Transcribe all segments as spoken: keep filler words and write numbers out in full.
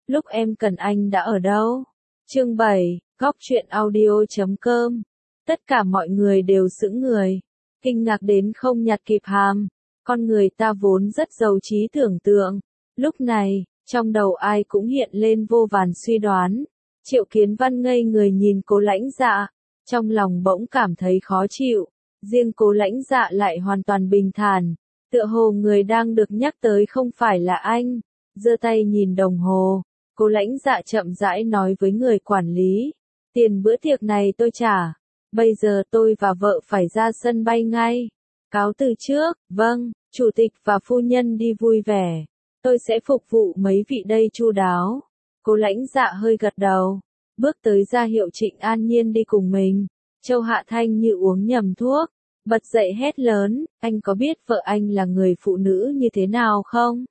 lúc em cần anh đã ở đâu? Chương bảy, góc truyện audio chấm com. Tất cả mọi người đều sững người, kinh ngạc đến không nhặt kịp hàm. Con người ta vốn rất giàu trí tưởng tượng. Lúc này, trong đầu ai cũng hiện lên vô vàn suy đoán. Triệu Kiến Văn ngây người nhìn Cố Lãnh Dạ, trong lòng bỗng cảm thấy khó chịu. Riêng Cố Lãnh Dạ lại hoàn toàn bình thản, tựa hồ người đang được nhắc tới không phải là anh. Giơ tay nhìn đồng hồ, Cố Lãnh Dạ chậm rãi nói với người quản lý, tiền bữa tiệc này tôi trả, bây giờ tôi và vợ phải ra sân bay ngay. Cáo từ trước. Vâng, chủ tịch và phu nhân đi vui vẻ, tôi sẽ phục vụ mấy vị đây chu đáo. Cố Lãnh Dạ hơi gật đầu, bước tới ra hiệu Trịnh An Nhiên đi cùng mình. Châu Hạ Thanh như uống nhầm thuốc, bật dậy hét lớn, anh có biết vợ anh là người phụ nữ như thế nào không?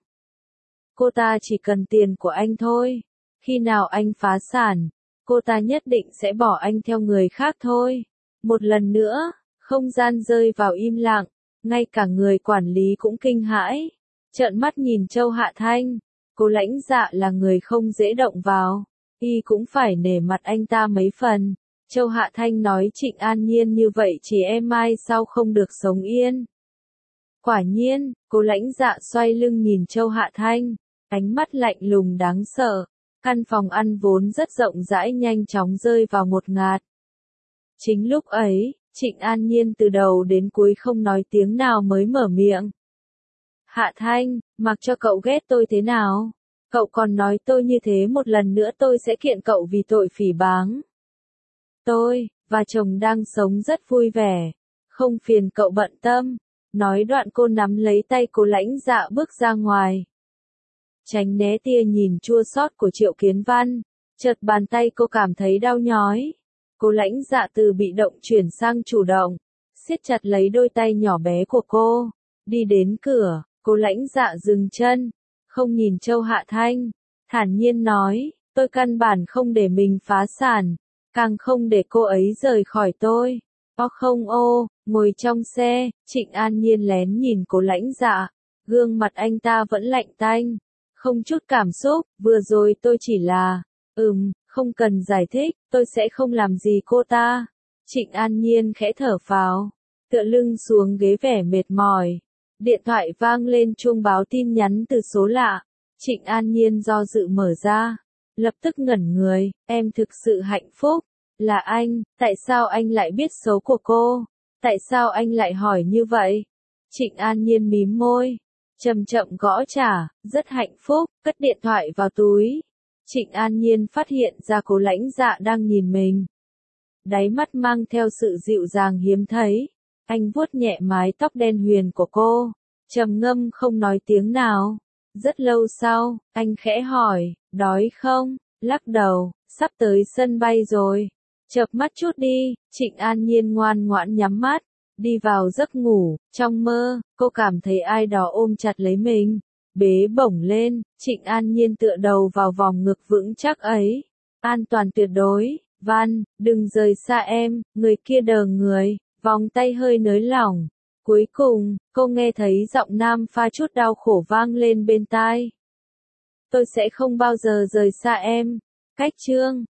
Cô ta chỉ cần tiền của anh thôi. Khi nào anh phá sản, cô ta nhất định sẽ bỏ anh theo người khác thôi. Một lần nữa, không gian rơi vào im lặng, ngay cả người quản lý cũng kinh hãi. Trợn mắt nhìn Châu Hạ Thanh, Cố Lãnh Dạ là người không dễ động vào, y cũng phải nể mặt anh ta mấy phần. Châu Hạ Thanh nói Trịnh An Nhiên như vậy chị em mai sau không được sống yên. Quả nhiên, Cố Lãnh Dạ xoay lưng nhìn Châu Hạ Thanh, ánh mắt lạnh lùng đáng sợ. Căn phòng ăn vốn rất rộng rãi nhanh chóng rơi vào một ngạt. Chính lúc ấy, Trịnh An Nhiên từ đầu đến cuối không nói tiếng nào mới mở miệng. Hạ Thanh, mặc cho cậu ghét tôi thế nào, cậu còn nói tôi như thế một lần nữa tôi sẽ kiện cậu vì tội phỉ báng. Tôi và chồng đang sống rất vui vẻ, không phiền cậu bận tâm. Nói đoạn cô nắm lấy tay Cố Lãnh Dạ bước ra ngoài. Tránh né tia nhìn chua xót của Triệu Kiến Văn, chợt bàn tay cô cảm thấy đau nhói. Cố Lãnh Dạ từ bị động chuyển sang chủ động, siết chặt lấy đôi tay nhỏ bé của cô. Đi đến cửa, Cố Lãnh Dạ dừng chân, không nhìn Châu Hạ Thanh, thản nhiên nói, tôi căn bản không để mình phá sản, càng không để cô ấy rời khỏi tôi. Ô không ô, ngồi trong xe, Trịnh An Nhiên lén nhìn Cố Lãnh Dạ, gương mặt anh ta vẫn lạnh tanh, không chút cảm xúc. Vừa rồi tôi chỉ là, ừm, không cần giải thích, tôi sẽ không làm gì cô ta. Trịnh An Nhiên khẽ thở phào, tựa lưng xuống ghế vẻ mệt mỏi. Điện thoại vang lên chuông báo tin nhắn từ số lạ. Trịnh An Nhiên do dự mở ra, lập tức ngẩn người, em thực sự hạnh phúc. Là anh, tại sao anh lại biết số của cô? Tại sao anh lại hỏi như vậy? Trịnh An Nhiên mím môi, chậm chậm gõ trả, rất hạnh phúc, cất điện thoại vào túi. Trịnh An Nhiên phát hiện ra Cố Lãnh Dạ đang nhìn mình. Đáy mắt mang theo sự dịu dàng hiếm thấy. Anh vuốt nhẹ mái tóc đen huyền của cô, trầm ngâm không nói tiếng nào. Rất lâu sau, anh khẽ hỏi, đói không? Lắc đầu, sắp tới sân bay rồi. Chợp mắt chút đi. Trịnh An Nhiên ngoan ngoãn nhắm mắt, đi vào giấc ngủ. Trong mơ, cô cảm thấy ai đó ôm chặt lấy mình, bế bổng lên. Trịnh An Nhiên tựa đầu vào vòng ngực vững chắc ấy. An toàn tuyệt đối. Văn, đừng rời xa em. Người kia đờ người, vòng tay hơi nới lỏng. Cuối cùng, cô nghe thấy giọng nam pha chút đau khổ vang lên bên tai. Tôi sẽ không bao giờ rời xa em. Cách chương